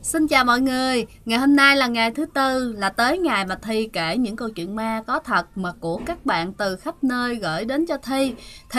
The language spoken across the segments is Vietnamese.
Xin chào mọi người, ngày hôm nay là ngày thứ tư, là tới ngày mà Thi kể những câu chuyện ma có thật mà của các bạn từ khắp nơi gửi đến cho Thi.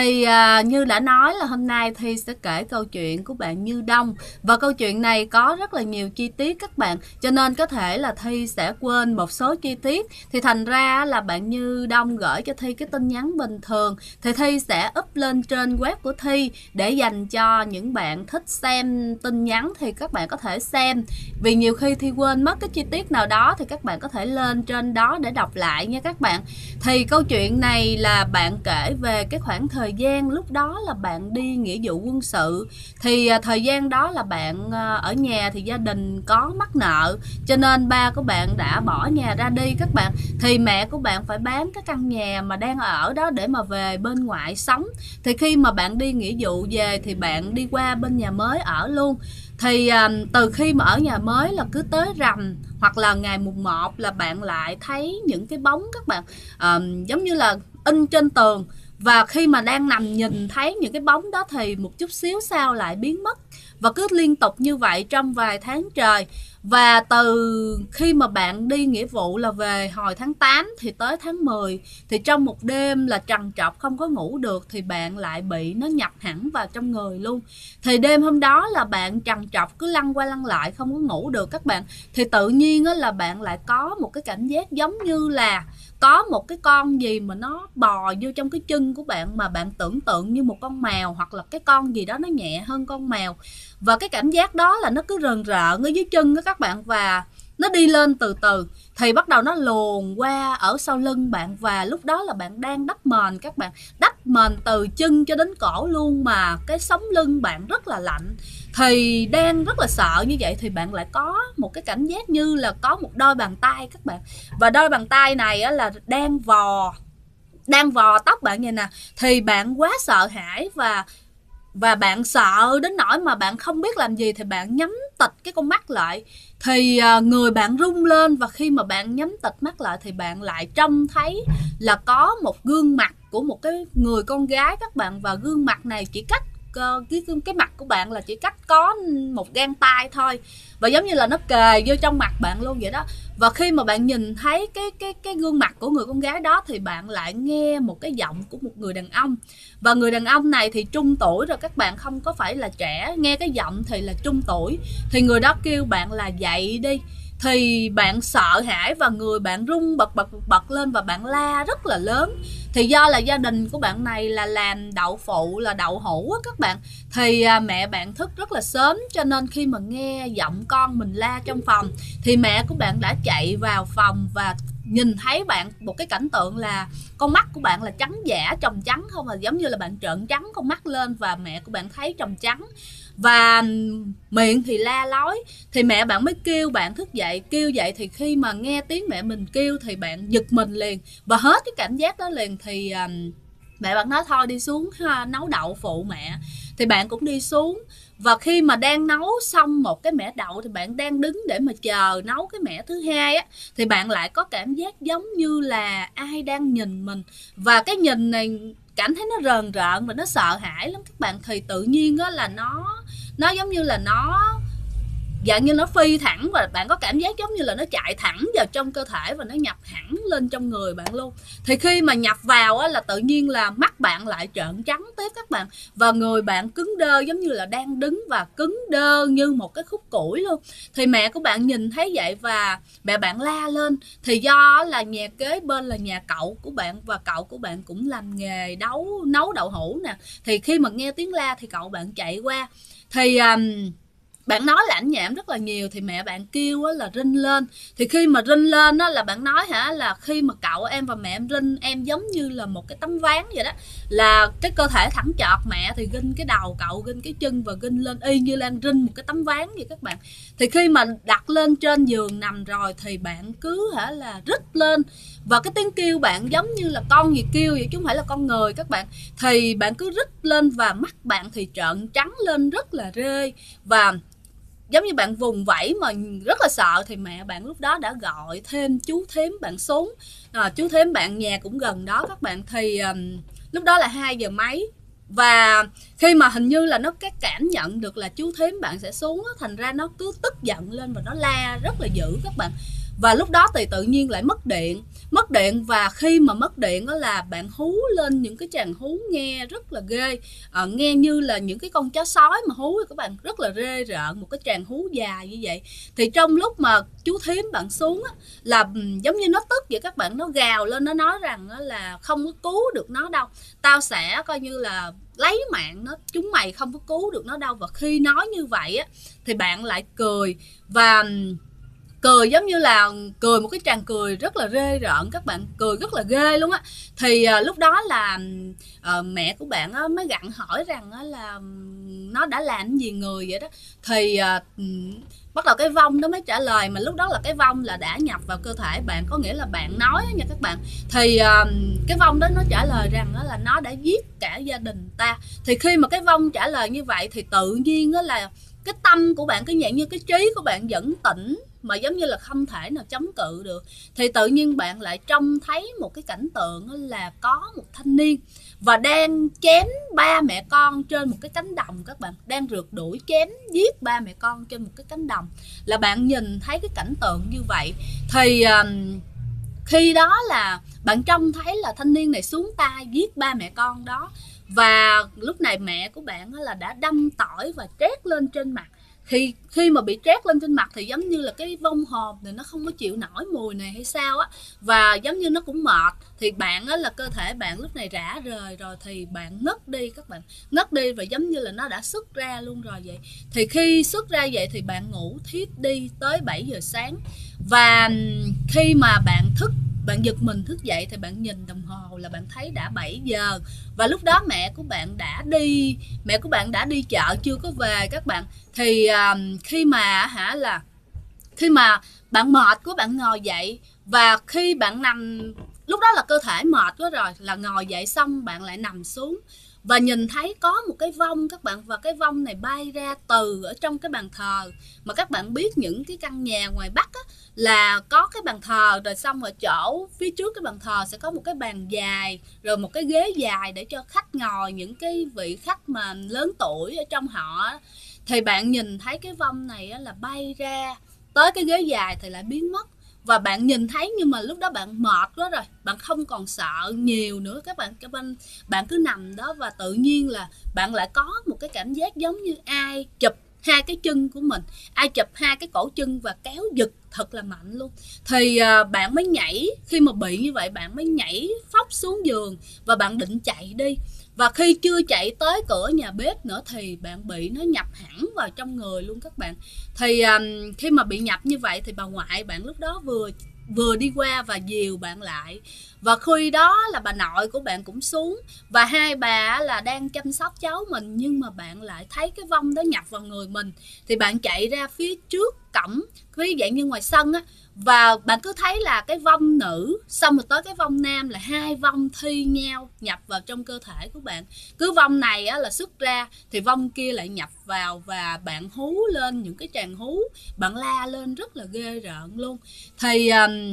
Như đã nói là hôm nay Thi sẽ kể câu chuyện của bạn Như Đông. Và câu chuyện này có rất là nhiều chi tiết các bạn, cho nên có thể là Thi sẽ quên một số chi tiết. Thì thành ra là bạn Như Đông gửi cho Thi cái tin nhắn bình thường, thì Thi sẽ up lên trên web của Thi để dành cho những bạn thích xem tin nhắn thì các bạn có thể xem. Vì nhiều khi Thi quên mất cái chi tiết nào đó thì các bạn có thể lên trên đó để đọc lại nha các bạn. Thì câu chuyện này là bạn kể về cái khoảng thời gian lúc đó là bạn đi nghĩa vụ quân sự. Thì thời gian đó là bạn ở nhà thì gia đình có mắc nợ, cho nên ba của bạn đã bỏ nhà ra đi các bạn. Thì mẹ của bạn phải bán cái căn nhà mà đang ở đó để mà về bên ngoại sống. Thì khi mà bạn đi nghĩa vụ về thì bạn đi qua bên nhà mới ở luôn. Thì từ khi mà ở nhà mới là cứ tới rằm hoặc là ngày mùng 1 là bạn lại thấy những cái bóng các bạn, giống như là in trên tường. Và khi mà đang nằm nhìn thấy những cái bóng đó thì một chút xíu sau lại biến mất. Và cứ liên tục như vậy trong vài tháng trời. Và từ khi mà bạn đi nghĩa vụ là về hồi tháng 8 thì tới tháng 10, thì trong một đêm là trằn trọc không có ngủ được thì bạn lại bị nó nhập hẳn vào trong người luôn. Thì đêm hôm đó là bạn trằn trọc cứ lăn qua lăn lại không có ngủ được các bạn. Thì tự nhiên là bạn lại có một cái cảm giác giống như là có một cái con gì mà nó bò vô trong cái chân của bạn, mà bạn tưởng tượng như một con mèo hoặc là cái con gì đó nó nhẹ hơn con mèo. Và cái cảm giác đó là nó cứ rờn rợn ở dưới chân đó các bạn, và nó đi lên từ từ thì bắt đầu nó luồn qua ở sau lưng bạn. Và lúc đó là bạn đang đắp mền các bạn, đắp mền từ chân cho đến cổ luôn, mà cái sống lưng bạn rất là lạnh. Thì đang rất là sợ như vậy thì bạn lại có một cái cảm giác như là có một đôi bàn tay các bạn. Và đôi bàn tay này là đang vò tóc bạn vậy nè. Thì bạn quá sợ hãi và bạn sợ đến nỗi mà bạn không biết làm gì, thì bạn nhắm tịt cái con mắt lại. Thì người bạn rung lên, và khi mà bạn nhắm tịt mắt lại thì bạn lại trông thấy là có một gương mặt của một cái người con gái các bạn. Và gương mặt này chỉ cách cái mặt của bạn là chỉ cách có một gang tay thôi, và giống như là nó kề vô trong mặt bạn luôn vậy đó. Và khi mà bạn nhìn thấy cái gương mặt của người con gái đó thì bạn lại nghe một cái giọng của một người đàn ông. Và người đàn ông này thì trung tuổi rồi các bạn, không có phải là trẻ, nghe cái giọng thì là trung tuổi. Thì người đó kêu bạn là dậy đi. Thì bạn sợ hãi và người bạn rung bật lên và bạn la rất là lớn. Thì do là gia đình của bạn này là làm đậu phụ, là đậu hũ á các bạn. Thì mẹ bạn thức rất là sớm, cho nên khi mà nghe giọng con mình la trong phòng thì mẹ của bạn đã chạy vào phòng và nhìn thấy bạn một cái cảnh tượng là con mắt của bạn là trắng dã, tròng trắng không, là giống như là bạn trợn trắng con mắt lên và mẹ của bạn thấy tròng trắng. Và miệng thì la lối. Thì mẹ bạn mới kêu bạn thức dậy. Kêu dậy thì khi mà nghe tiếng mẹ mình kêu thì bạn giật mình liền và hết cái cảm giác đó liền. Thì mẹ bạn nói thôi đi xuống nấu đậu phụ mẹ. Thì bạn cũng đi xuống. Và khi mà đang nấu xong một cái mẻ đậu thì bạn đang đứng để mà chờ nấu cái mẻ thứ hai á, thì bạn lại có cảm giác giống như là ai đang nhìn mình. Và cái nhìn này cảm thấy nó rờn rợn và nó sợ hãi lắm các bạn. Thì tự nhiên đó là nó giống như là nó dạng như nó phi thẳng, và bạn có cảm giác giống như là nó chạy thẳng vào trong cơ thể và nó nhập hẳn lên trong người bạn luôn. Thì khi mà nhập vào á, là tự nhiên là mắt bạn lại trợn trắng tiếp các bạn, và người bạn cứng đơ giống như là đang đứng và cứng đơ như một cái khúc củi luôn. Thì mẹ của bạn nhìn thấy vậy và mẹ bạn la lên. Thì do là nhà kế bên là nhà cậu của bạn, và cậu của bạn cũng làm nghề nấu đậu hũ nè. Thì khi mà nghe tiếng la thì cậu bạn chạy qua. Thì bạn nói là ảnh nhảm rất là nhiều. Thì mẹ bạn kêu là rinh lên. Thì khi mà rinh lên đó là bạn nói là khi mà cậu em và mẹ em rinh, em giống như là một cái tấm ván vậy đó, là cái cơ thể thẳng chọt, mẹ thì rinh cái đầu, cậu rinh cái chân và rinh lên y như đang rinh một cái tấm ván vậy các bạn. Thì khi mà đặt lên trên giường nằm rồi thì bạn cứ là rít lên, và cái tiếng kêu bạn giống như là con gì kêu vậy chứ không phải là con người các bạn. Thì bạn cứ rít lên và mắt bạn thì trợn trắng lên rất là rê, và giống như bạn vùng vẫy mà rất là sợ. Thì mẹ bạn lúc đó đã gọi thêm chú thím bạn xuống. Chú thím bạn nhà cũng gần đó các bạn. Thì lúc đó là 2 giờ mấy. Và khi mà hình như là nó cái cảm nhận được là chú thím bạn sẽ xuống á, thành ra nó cứ tức giận lên và nó la rất là dữ các bạn. Và lúc đó thì tự nhiên lại mất điện, và khi mà mất điện đó là bạn hú lên những cái tràng hú nghe rất là ghê, nghe như là những cái con chó sói mà hú các bạn, rất là rê rợn, một cái tràng hú dài như vậy. Thì trong lúc mà chú thím bạn xuống á, là giống như nó tức vậy các bạn, nó gào lên, nó nói rằng là không có cứu được nó đâu, tao sẽ coi như là lấy mạng nó, chúng mày không có cứu được nó đâu. Và khi nói như vậy á thì bạn lại cười, và cười giống như là cười một cái tràng cười rất là rê rợn các bạn, cười rất là ghê luôn á. Thì lúc đó là mẹ của bạn á, mới gặng hỏi rằng á, là nó đã làm gì người vậy đó. Thì bắt đầu cái vong đó mới trả lời, mà lúc đó là cái vong là đã nhập vào cơ thể bạn, có nghĩa là bạn nói nha các bạn. Thì cái vong đó nó trả lời rằng đó là nó đã giết cả gia đình ta. Thì khi mà cái vong trả lời như vậy thì tự nhiên đó là cái tâm của bạn, cái dạng như cái trí của bạn vẫn tỉnh, mà giống như là không thể nào chống cự được. Thì tự nhiên bạn lại trông thấy một cái cảnh tượng là có một thanh niên và đang chém ba mẹ con trên một cái cánh đồng các bạn, đang rượt đuổi chém giết ba mẹ con trên một cái cánh đồng. Là bạn nhìn thấy cái cảnh tượng như vậy. Thì khi đó là bạn trông thấy là thanh niên này xuống tay giết ba mẹ con đó. Và lúc này mẹ của bạn là đã đâm tỏi và trét lên trên mặt. Khi mà bị trét lên trên mặt thì giống như là cái vong hồn thì nó không có chịu nổi mùi này hay sao á, và giống như nó cũng mệt. Thì bạn á, là cơ thể bạn lúc này rã rời rồi, thì bạn ngất đi các bạn, ngất đi và giống như là nó đã xuất ra luôn rồi vậy. Thì khi xuất ra vậy thì bạn ngủ thiếp đi tới 7 giờ sáng. Và khi mà bạn giật mình thức dậy thì bạn nhìn đồng hồ là bạn thấy đã 7 giờ. Và lúc đó mẹ của bạn đã đi chợ chưa có về các bạn. Thì khi mà bạn mệt quá, bạn ngồi dậy, và khi bạn nằm, lúc đó là cơ thể mệt quá rồi, là ngồi dậy xong bạn lại nằm xuống và nhìn thấy có một cái vong các bạn. Và cái vong này bay ra từ ở trong cái bàn thờ. Mà các bạn biết những cái căn nhà ngoài Bắc á, là có cái bàn thờ, rồi xong ở chỗ phía trước cái bàn thờ sẽ có một cái bàn dài, rồi một cái ghế dài để cho khách ngồi, những cái vị khách mà lớn tuổi ở trong họ. Thì bạn nhìn thấy cái vong này là bay ra tới cái ghế dài thì lại biến mất. Và bạn nhìn thấy, nhưng mà lúc đó bạn mệt quá rồi, bạn không còn sợ nhiều nữa các bạn. Bạn cứ nằm đó và tự nhiên là bạn lại có một cái cảm giác giống như ai chụp hai cái chân của mình, ai chụp hai cái cổ chân và kéo giật thật là mạnh luôn. Thì bạn mới nhảy, khi mà bị như vậy bạn mới nhảy phóc xuống giường và bạn định chạy đi. Và khi chưa chạy tới cửa nhà bếp nữa thì bạn bị nó nhập hẳn vào trong người luôn các bạn. Thì khi mà bị nhập như vậy thì bà ngoại bạn lúc đó vừa đi qua và dìu bạn lại. Và khi đó là bà nội của bạn cũng xuống, và hai bà là đang chăm sóc cháu mình, nhưng mà bạn lại thấy cái vong đó nhập vào người mình. Thì bạn chạy ra phía trước cổng, ví dạng như ngoài sân á, và bạn cứ thấy là cái vong nữ xong rồi tới cái vong nam, là hai vong thi nhau nhập vào trong cơ thể của bạn. Cứ vong này á, là xuất ra thì vong kia lại nhập vào, và bạn hú lên những cái tràng hú, bạn la lên rất là ghê rợn luôn. Thì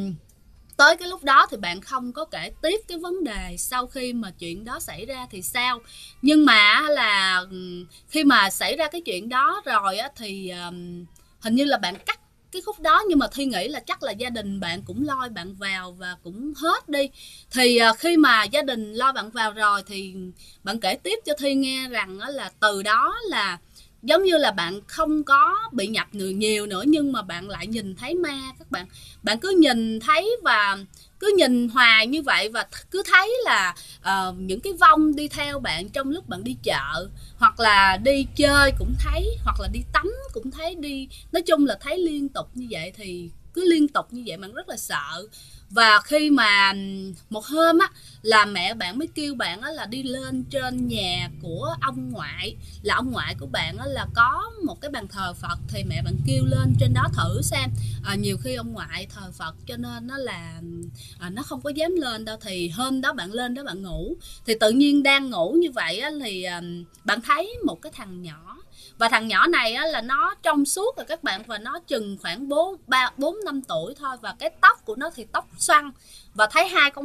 tới cái lúc đó thì bạn không có kể tiếp cái vấn đề sau khi mà chuyện đó xảy ra thì sao. Nhưng mà là khi mà xảy ra cái chuyện đó rồi á, thì hình như là bạn cắt cái khúc đó, nhưng mà Thi nghĩ là chắc là gia đình bạn cũng lôi bạn vào và cũng hết đi. Thì khi mà gia đình lôi bạn vào rồi thì bạn kể tiếp cho Thi nghe rằng là từ đó là giống như là bạn không có bị nhập người nhiều nữa, nhưng mà bạn lại nhìn thấy ma các bạn. Bạn cứ nhìn thấy và cứ nhìn hoài như vậy, và cứ thấy là những cái vong đi theo bạn trong lúc bạn đi chợ, hoặc là đi chơi cũng thấy, hoặc là đi tắm cũng thấy, nói chung là thấy liên tục như vậy. Thì cứ liên tục như vậy bạn rất là sợ. Và khi mà một hôm á, là mẹ bạn mới kêu bạn á, là đi lên trên nhà của ông ngoại, là ông ngoại của bạn á, là có một cái bàn thờ Phật. Thì mẹ bạn kêu lên trên đó thử xem, nhiều khi ông ngoại thờ Phật cho nên nó là nó không có dám lên đâu. Thì hôm đó bạn lên đó bạn ngủ, thì tự nhiên đang ngủ như vậy á, thì bạn thấy một cái thằng nhỏ. Và thằng nhỏ này á, là nó trong suốt rồi các bạn, và nó chừng khoảng 4-5 tuổi thôi. Và cái tóc của nó thì tóc xoăn, và thấy hai con mắt.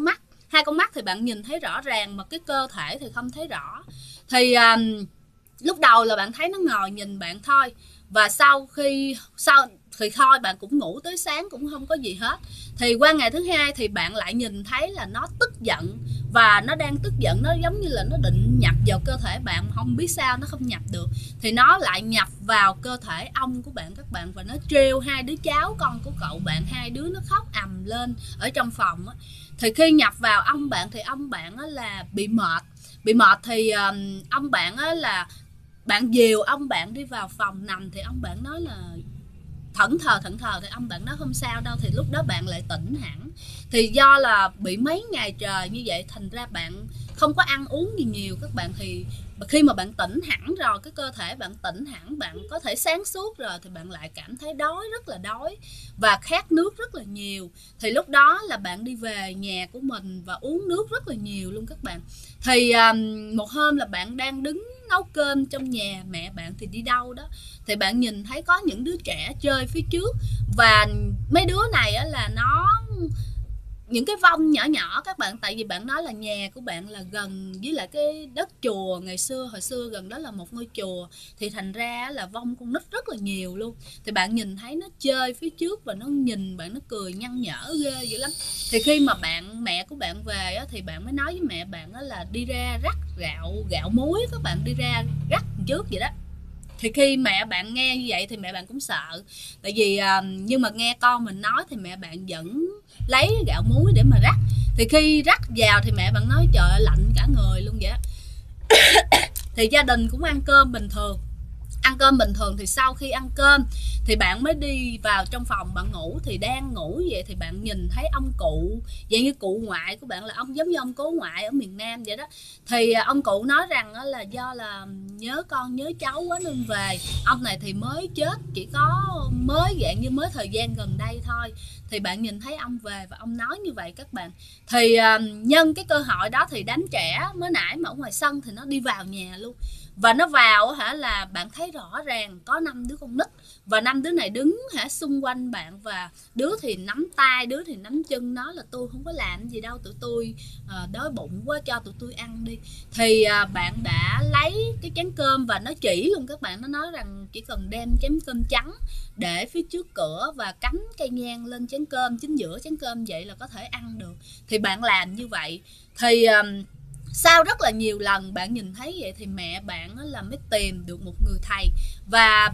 hai con mắt thì bạn nhìn thấy rõ ràng mà cái cơ thể thì không thấy rõ. Thì lúc đầu là bạn thấy nó ngồi nhìn bạn thôi, và sau thì thôi bạn cũng ngủ tới sáng cũng không có gì hết. Thì qua ngày thứ hai thì bạn lại nhìn thấy là nó tức giận, và nó đang tức giận, nó giống như là nó định nhập vào cơ thể bạn, không biết sao nó không nhập được, thì nó lại nhập vào cơ thể ông của bạn các bạn, và nó trêu hai đứa cháu con của cậu bạn, hai đứa nó khóc ầm lên ở trong phòng á. Thì khi nhập vào ông bạn thì ông bạn là bị mệt thì ông bạn là bạn dìu ông bạn đi vào phòng nằm, thì ông bạn nói là thẫn thờ thì ông bạn nói không sao đâu, thì lúc đó bạn lại tỉnh hẳn. Thì do là bị mấy ngày trời như vậy thành ra bạn không có ăn uống gì nhiều các bạn, thì khi mà bạn tỉnh hẳn rồi, cái cơ thể bạn tỉnh hẳn, bạn có thể sáng suốt rồi, thì bạn lại cảm thấy đói, rất là đói và khát nước rất là nhiều. Thì lúc đó là bạn đi về nhà của mình và uống nước rất là nhiều luôn các bạn. Thì một hôm là bạn đang đứng nấu cơm trong nhà, mẹ bạn thì đi đâu đó, thì bạn nhìn thấy có những đứa trẻ chơi phía trước, và mấy đứa này á là nó những cái vong nhỏ nhỏ các bạn, tại vì bạn nói là nhà của bạn là gần với lại cái đất chùa, hồi xưa gần đó là một ngôi chùa, thì thành ra là vong con nít rất là nhiều luôn. Thì bạn nhìn thấy nó chơi phía trước và nó nhìn bạn, nó cười nhăn nhở ghê dữ lắm. Thì khi mà mẹ của bạn về á, thì bạn mới nói với mẹ bạn á là đi ra rắc gạo muối, các bạn đi ra rắc trước vậy đó. Thì khi mẹ bạn nghe như vậy thì mẹ bạn cũng sợ, tại vì nhưng mà nghe con mình nói thì mẹ bạn vẫn lấy gạo muối để mà rắc. Thì khi rắc vào thì mẹ bạn nói trời ơi, lạnh cả người luôn vậy. Thì gia đình cũng ăn cơm bình thường. Thì sau khi ăn cơm thì bạn mới đi vào trong phòng bạn ngủ. Thì đang ngủ vậy thì bạn nhìn thấy ông cụ, vậy như cụ ngoại của bạn, là ông giống như ông cố ngoại ở miền Nam vậy đó. Thì ông cụ nói rằng là do là nhớ con nhớ cháu quá nên về. Ông này thì mới chết, chỉ có mới dạng như mới thời gian gần đây thôi. Thì bạn nhìn thấy ông về và ông nói như vậy các bạn. Thì nhân cái cơ hội đó thì đám trẻ mới nãy mà ở ngoài sân thì nó đi vào nhà luôn. Và nó vào là bạn thấy rõ ràng có 5 đứa con nít, và 5 đứa này đứng xung quanh bạn, và đứa thì nắm tay, đứa thì nắm chân nó, là tôi không có làm gì đâu, tụi tôi đói bụng quá, cho tụi tôi ăn đi. Thì bạn đã lấy cái chén cơm và nó chỉ luôn các bạn, nó nói rằng chỉ cần đem chén cơm trắng để phía trước cửa và cắm cây nhang lên chén cơm, chính giữa chén cơm vậy là có thể ăn được. Thì bạn làm như vậy. Thì sau rất là nhiều lần bạn nhìn thấy vậy thì mẹ bạn là mới tìm được một người thầy, và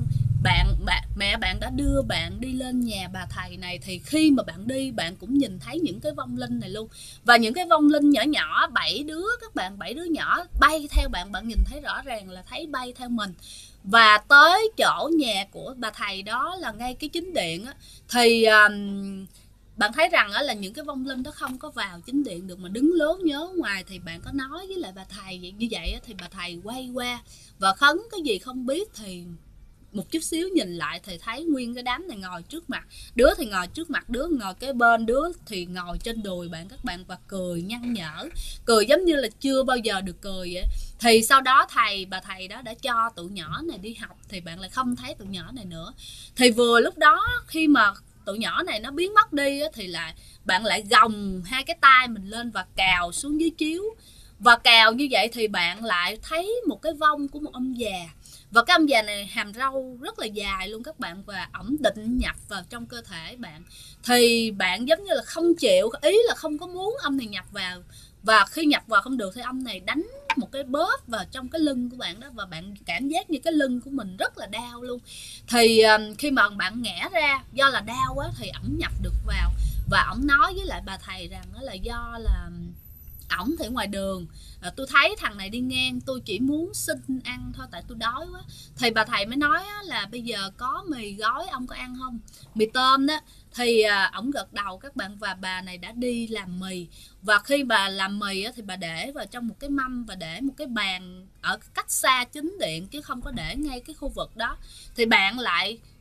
mẹ bạn đã đưa bạn đi lên nhà bà thầy này. Thì khi mà bạn đi, bạn cũng nhìn thấy những cái vong linh này luôn, và những cái vong linh nhỏ nhỏ 7 đứa các bạn, 7 đứa nhỏ bay theo bạn, bạn nhìn thấy rõ ràng là thấy bay theo mình. Và tới chỗ nhà của bà thầy đó là ngay cái chính điện á, thì bạn thấy rằng là những cái vong linh đó không có vào chính điện được mà đứng lố nhớ ngoài. Thì bạn có nói với lại bà thầy như vậy thì bà thầy quay qua và khấn cái gì không biết, thì một chút xíu nhìn lại thì thấy nguyên cái đám này ngồi trước mặt, đứa thì ngồi trước mặt, đứa ngồi kế bên, đứa thì ngồi trên đùi bạn các bạn, và cười nhăn nhở, cười giống như là chưa bao giờ được cười vậy. Thì sau đó bà thầy đó đã cho tụi nhỏ này đi học, thì bạn lại không thấy tụi nhỏ này nữa. Thì vừa lúc đó khi mà tụi nhỏ này nó biến mất đi thì bạn lại gồng hai cái tay mình lên và cào xuống dưới chiếu. Và cào như vậy thì bạn lại thấy một cái vong của một ông già, và cái ông già này hàm râu rất là dài luôn các bạn, và ổng định nhập vào trong cơ thể bạn. Thì bạn giống như là không chịu, ý là không có muốn ông này nhập vào, và khi nhập vào không được thì ông này đánh một cái bóp vào trong cái lưng của bạn đó, và bạn cảm giác như cái lưng của mình rất là đau luôn. Thì khi mà bạn ngã ra do là đau quá thì ổng nhập được vào, và ổng nói với lại bà thầy rằng là do là ổng thì ngoài đường tôi thấy thằng này đi ngang, tôi chỉ muốn xin ăn thôi tại tôi đói quá. Thì bà thầy mới nói là bây giờ có mì gói ông có ăn không, mì tôm đó. Thì ổng gật đầu các bạn, và bà này đã đi làm mì. Và khi bà làm mì thì bà để vào trong một cái mâm và để một cái bàn ở cách xa chính điện, chứ không có để ngay cái khu vực đó. Thì bạn lại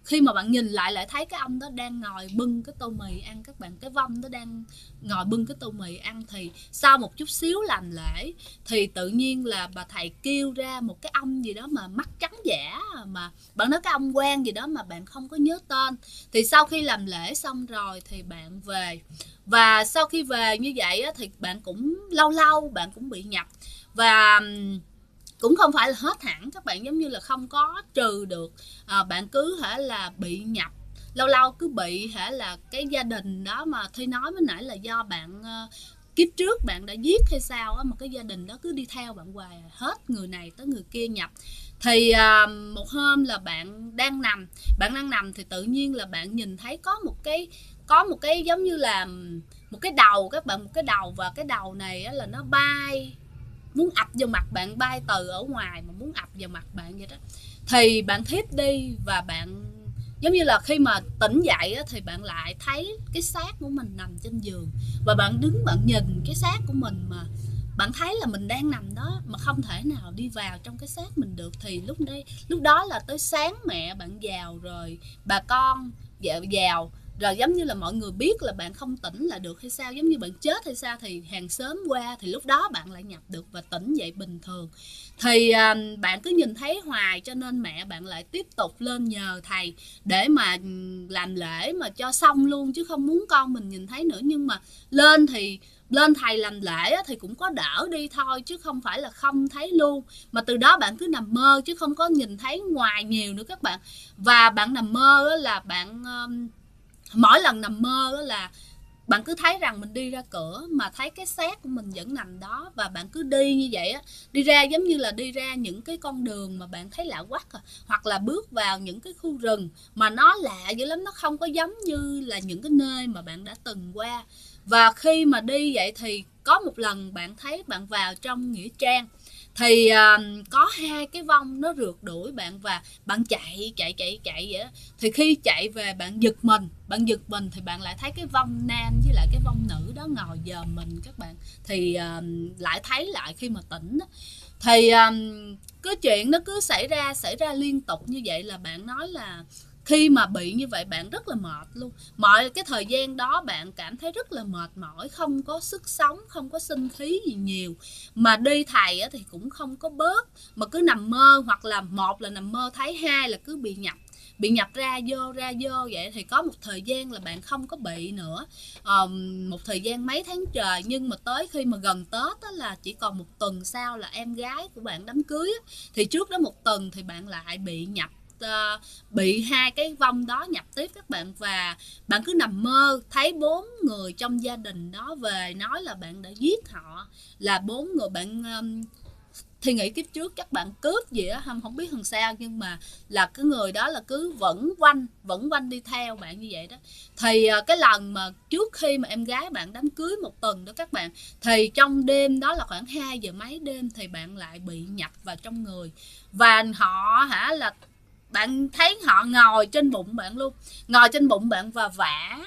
khi mà bạn nhìn lại thấy cái ông đó đang ngồi bưng cái tô mì ăn các bạn, cái vong đó đang ngồi bưng cái tô mì ăn. Thì sau một chút xíu làm lễ thì tự nhiên là bà thầy kêu ra một cái ông gì đó mà mắt trắng dã, mà bạn nói cái ông quan gì đó mà bạn không có nhớ tên. Thì sau khi làm lễ xong rồi thì bạn về, và sau khi về như vậy á, thì bạn cũng lâu lâu bạn cũng bị nhập, và cũng không phải là hết hẳn các bạn, giống như là không có trừ được. Bạn cứ hả là bị nhập, lâu lâu cứ bị hả là cái gia đình đó mà Thi nói mới nãy là do bạn kiếp trước bạn đã giết hay sao á, mà cái gia đình đó cứ đi theo bạn hoài, hết người này tới người kia nhập. Thì một hôm là bạn đang nằm thì tự nhiên là bạn nhìn thấy có một cái giống như là một cái đầu các bạn, một cái đầu, và cái đầu này á, là nó bay muốn ập vào mặt bạn, bay từ ở ngoài mà muốn ập vào mặt bạn vậy đó. Thì bạn thiếp đi, và bạn giống như là khi mà tỉnh dậy á, thì bạn lại thấy cái xác của mình nằm trên giường, và bạn đứng bạn nhìn cái xác của mình, mà bạn thấy là mình đang nằm đó mà không thể nào đi vào trong cái xác mình được. Thì lúc đó là tới sáng mẹ bạn vào rồi, bà con vào rồi, giống như là mọi người biết là bạn không tỉnh là được hay sao, giống như bạn chết hay sao, thì hàng xóm qua, thì lúc đó bạn lại nhập được và tỉnh dậy bình thường. Thì bạn cứ nhìn thấy hoài, cho nên mẹ bạn lại tiếp tục lên nhờ thầy để mà làm lễ mà cho xong luôn, chứ không muốn con mình nhìn thấy nữa. Nhưng mà lên thầy làm lễ thì cũng có đỡ đi thôi, chứ không phải là không thấy luôn. Mà từ đó bạn cứ nằm mơ chứ không có nhìn thấy ngoài nhiều nữa các bạn. Và bạn nằm mơ là bạn mỗi lần nằm mơ là bạn cứ thấy rằng mình đi ra cửa mà thấy cái xác của mình vẫn nằm đó, và bạn cứ đi như vậy á, đi ra giống như là đi ra những cái con đường mà bạn thấy lạ quắc, hoặc là bước vào những cái khu rừng mà nó lạ dữ lắm, nó không có giống như là những cái nơi mà bạn đã từng qua. Và khi mà đi vậy thì có một lần bạn thấy bạn vào trong nghĩa trang, thì có hai cái vong nó rượt đuổi bạn, và bạn chạy vậy đó. Thì khi chạy về bạn giật mình thì bạn lại thấy cái vong nam với lại cái vong nữ đó ngồi dòm mình các bạn. Thì lại thấy lại khi mà tỉnh đó. Thì cái chuyện nó cứ xảy ra liên tục như vậy, là bạn nói là khi mà bị như vậy bạn rất là mệt luôn. Mọi cái thời gian đó bạn cảm thấy rất là mệt mỏi, không có sức sống, không có sinh khí gì nhiều. Mà đi thầy thì cũng không có bớt, mà cứ nằm mơ, hoặc là một là nằm mơ thấy, hai là cứ bị nhập ra vô vậy. Thì có một thời gian là bạn không có bị nữa, một thời gian mấy tháng trời. Nhưng mà tới khi mà gần Tết đó, là chỉ còn một tuần sau là em gái của bạn đám cưới á, thì trước đó một tuần thì bạn lại bị nhập, bị hai cái vong đó nhập tiếp các bạn. Và bạn cứ nằm mơ thấy 4 người trong gia đình đó về nói là bạn đã giết họ, là 4 người. Bạn thì nghĩ kiếp trước chắc bạn cướp gì á, không biết làm sao, nhưng mà là cái người đó là cứ vẫn quanh đi theo bạn như vậy đó. Thì cái lần mà trước khi mà em gái bạn đám cưới một tuần đó các bạn, thì trong đêm đó là khoảng 2 giờ mấy đêm thì bạn lại bị nhập vào trong người. Và họ là bạn thấy họ ngồi trên bụng bạn luôn, ngồi trên bụng bạn và vả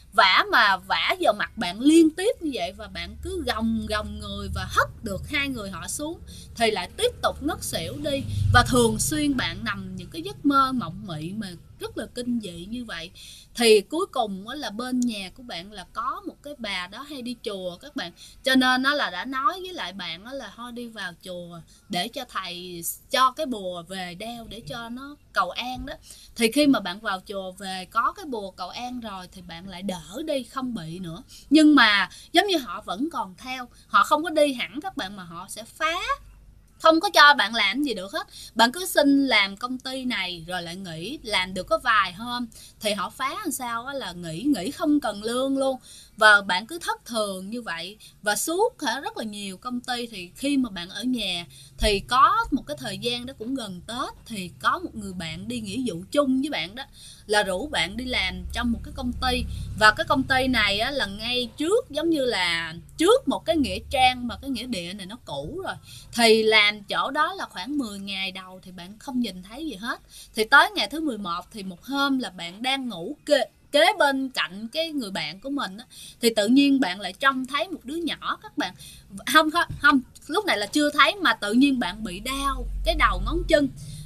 vào mặt bạn liên tiếp như vậy. Và bạn cứ gồng người và hất được hai người họ xuống, thì lại tiếp tục ngất xỉu đi. Và thường xuyên bạn nằm những cái giấc mơ mộng mị mà rất là kinh dị như vậy. Thì cuối cùng là bên nhà của bạn là có một cái bà đó hay đi chùa các bạn, cho nên nó là đã nói với lại bạn là thôi đi vào chùa để cho thầy cho cái bùa về đeo để cho nó cầu an đó. Thì khi mà bạn vào chùa về có cái bùa cầu an rồi thì bạn lại đỡ đi, không bị nữa. Nhưng mà giống như họ vẫn còn theo, họ không có đi hẳn các bạn, mà họ sẽ phá, không có cho bạn làm gì được hết. Bạn cứ xin làm công ty này rồi lại nghỉ, làm được có vài hôm thì họ phá làm sao là nghỉ không cần lương luôn. Và bạn cứ thất thường như vậy. Và suốt rất là nhiều công ty. Thì khi mà bạn ở nhà thì có một cái thời gian đó cũng gần Tết, thì có một người bạn đi nghĩa vụ chung với bạn đó, là rủ bạn đi làm trong một cái công ty. Và cái công ty này là ngay trước, giống như là trước một cái nghĩa trang, mà cái nghĩa địa này nó cũ rồi. Thì làm chỗ đó là khoảng 10 ngày đầu thì bạn không nhìn thấy gì hết. Thì tới ngày thứ 11 thì một hôm là bạn đang ngủ kế bên cạnh cái người bạn của mình á, thì tự nhiên bạn lại trông thấy một đứa nhỏ các bạn. Không, lúc này là chưa thấy, mà tự nhiên bạn bị đau cái đầu ngón chân.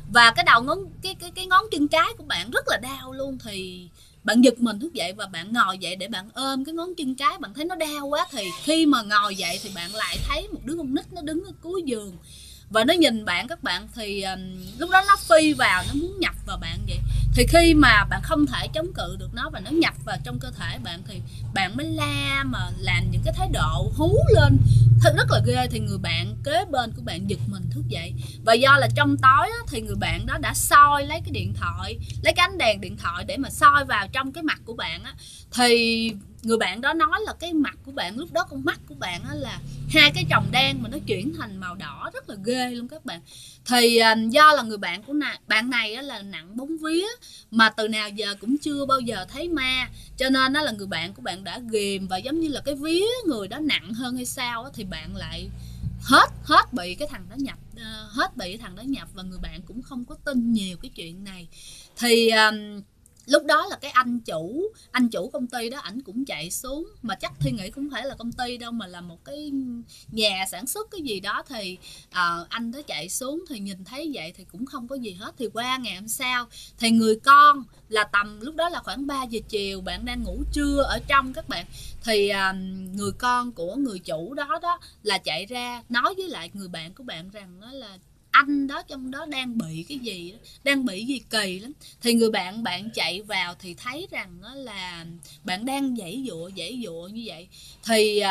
và cái đầu ngón cái ngón chân cái của bạn rất là đau luôn, thì bạn giật mình thức dậy và bạn ngồi dậy để bạn ôm cái ngón chân cái, bạn thấy nó đau quá, thì khi mà ngồi dậy thì bạn lại thấy một đứa con nít nó đứng ở cuối giường và nó nhìn bạn các bạn, thì lúc đó nó phi vào, nó muốn nhập vào bạn vậy. Thì khi mà bạn không thể chống cự được nó và nó nhập vào trong cơ thể bạn thì bạn mới la mà làm những cái thái độ hú lên thật rất là ghê, thì người bạn kế bên của bạn giật mình thức dậy. Và do là trong tối á, thì người bạn đó đã soi lấy cái điện thoại, lấy cái ánh đèn điện thoại để mà soi vào trong cái mặt của bạn á, thì người bạn đó nói là cái mặt của bạn lúc đó, con mắt của bạn á là hai cái chòm đen mà nó chuyển thành màu đỏ rất là ghê luôn các bạn. Thì do là người bạn của bạn này á, là nặng bóng vía mà từ nào giờ cũng chưa bao giờ thấy ma, cho nên đó là người bạn của bạn đã ghìm, và giống như là cái vía người đó nặng hơn hay sao á, thì bạn lại hết bị cái thằng đó nhập, hết bị cái thằng đó nhập, và người bạn cũng không có tin nhiều cái chuyện này. Thì lúc đó là cái anh chủ công ty đó, ảnh cũng chạy xuống, mà chắc Thi nghĩ cũng không phải là công ty đâu mà là một cái nhà sản xuất cái gì đó. Thì anh đó chạy xuống thì nhìn thấy vậy thì cũng không có gì hết. Thì qua ngày hôm sau thì người con là tầm lúc đó là khoảng 3 giờ chiều, bạn đang ngủ trưa ở trong các bạn, thì người con của người chủ đó là chạy ra nói với lại người bạn của bạn rằng đó là anh đó trong đó đang bị cái gì đó, đang bị gì kỳ lắm. Thì người bạn chạy vào thì thấy rằng đó là bạn đang giãy giụa như vậy. Thì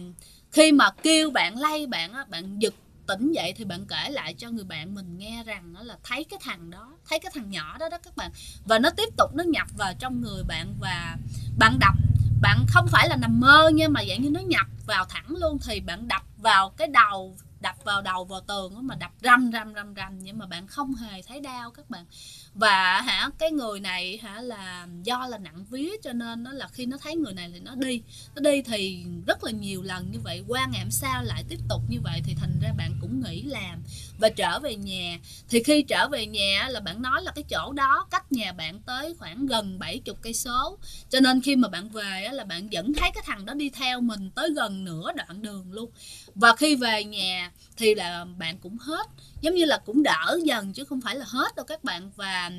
khi mà kêu bạn lay bạn á, bạn giật tỉnh dậy thì bạn kể lại cho người bạn mình nghe rằng đó là thấy cái thằng nhỏ đó các bạn, và nó tiếp tục nó nhập vào trong người bạn, và bạn đập, bạn không phải là nằm mơ nha, mà dạng như nó nhập vào thẳng luôn. Thì bạn đập vào cái đầu, đập vào đầu vào tường đó, mà đập răm nhưng mà bạn không hề thấy đau các bạn. Và cái người này là do là nặng vía cho nên nó là khi nó thấy người này thì nó đi thì rất là nhiều lần như vậy. Qua ngày hôm sau lại tiếp tục như vậy, thì thành ra bạn cũng nghỉ làm và trở về nhà. Thì khi trở về nhà là bạn nói là cái chỗ đó cách nhà bạn tới khoảng gần 70 cây số, cho nên khi mà bạn về là bạn vẫn thấy cái thằng đó đi theo mình tới gần nửa đoạn đường luôn. Và khi về nhà thì là bạn cũng hết, giống như là cũng đỡ dần chứ không phải là hết đâu các bạn. Và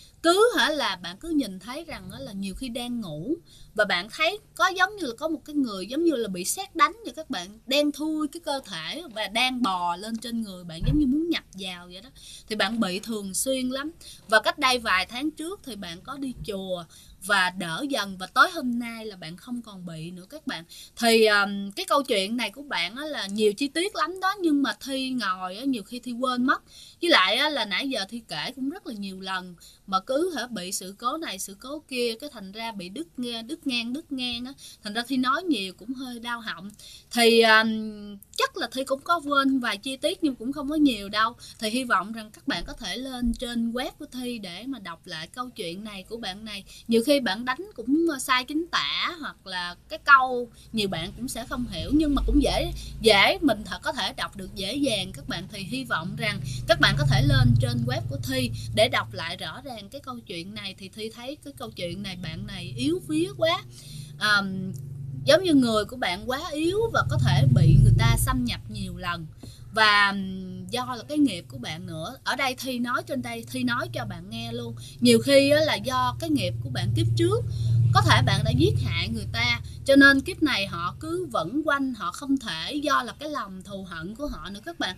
cứ là bạn cứ nhìn thấy rằng là nhiều khi đang ngủ và bạn thấy có giống như là có một cái người giống như là bị sét đánh vậy các bạn, đen thui cái cơ thể và đang bò lên trên người bạn giống như muốn nhập vào vậy đó. Thì bạn bị thường xuyên lắm. Và cách đây vài tháng trước thì bạn có đi chùa và đỡ dần, và tới hôm nay là bạn không còn bị nữa các bạn. Thì cái câu chuyện này của bạn là nhiều chi tiết lắm đó, nhưng mà Thi ngồi nhiều khi Thi quên mất, với lại là nãy giờ Thi kể cũng rất là nhiều lần mà cứ bị sự cố này sự cố kia, cái thành ra bị đứt ngang á, thành ra Thi nói nhiều cũng hơi đau họng. Thì chắc là Thi cũng có quên vài chi tiết nhưng cũng không có nhiều đâu. Thì hy vọng rằng các bạn có thể lên trên web của Thi để mà đọc lại câu chuyện này của bạn này. Nhiều khi bạn đánh cũng sai chính tả, hoặc là cái câu nhiều bạn cũng sẽ không hiểu, nhưng mà cũng dễ mình có thể đọc được dễ dàng các bạn. Thì hy vọng rằng các bạn có thể lên trên web của Thi để đọc lại rõ ràng cái câu chuyện này. Thì Thi thấy cái câu chuyện này bạn này yếu vía quá, giống như người của bạn quá yếu và có thể bị người ta xâm nhập nhiều lần, và do là cái nghiệp của bạn nữa. Ở đây Thi nói trên đây, Thi nói cho bạn nghe luôn, nhiều khi là do cái nghiệp của bạn kiếp trước, có thể bạn đã giết hại người ta, cho nên kiếp này họ cứ vẩn quanh, họ không thể, do là cái lòng thù hận của họ nữa các bạn.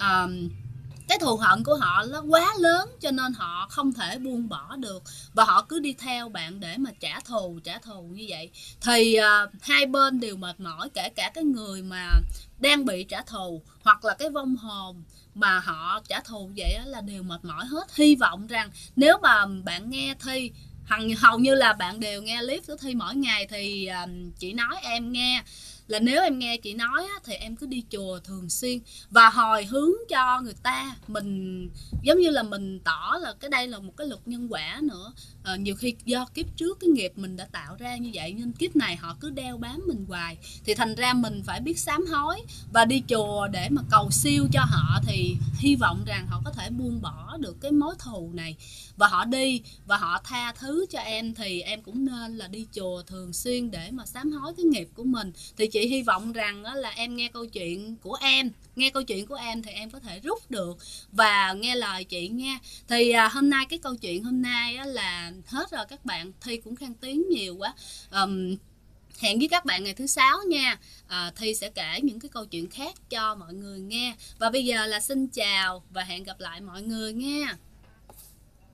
Cái thù hận của họ nó quá lớn cho nên họ không thể buông bỏ được, và họ cứ đi theo bạn để mà trả thù như vậy. Thì hai bên đều mệt mỏi, kể cả cái người mà đang bị trả thù hoặc là cái vong hồn mà họ trả thù, vậy là đều mệt mỏi hết. Hy vọng rằng nếu mà bạn nghe Thi, hầu như là bạn đều nghe clip của Thi mỗi ngày, thì chị nói em nghe là nếu em nghe chị nói thì em cứ đi chùa thường xuyên và hồi hướng cho người ta. Mình giống như là mình tỏ là cái đây là một cái luật nhân quả nữa. Nhiều khi do kiếp trước cái nghiệp mình đã tạo ra như vậy, nên kiếp này họ cứ đeo bám mình hoài, thì thành ra mình phải biết sám hối và đi chùa để mà cầu siêu cho họ. Thì hy vọng rằng họ có thể buông bỏ được cái mối thù này và họ đi và họ tha thứ cho em. Thì em cũng nên là đi chùa thường xuyên để mà sám hối cái nghiệp của mình. Thì chị chị hy vọng rằng là em nghe câu chuyện của em, thì em có thể rút được và nghe lời chị nha. Thì hôm nay cái câu chuyện hôm nay là hết rồi các bạn. Thi cũng khen tiếng nhiều quá. Hẹn với các bạn ngày thứ Sáu nha. Thi sẽ kể những cái câu chuyện khác cho mọi người nghe. Và bây giờ là xin chào và hẹn gặp lại mọi người nha.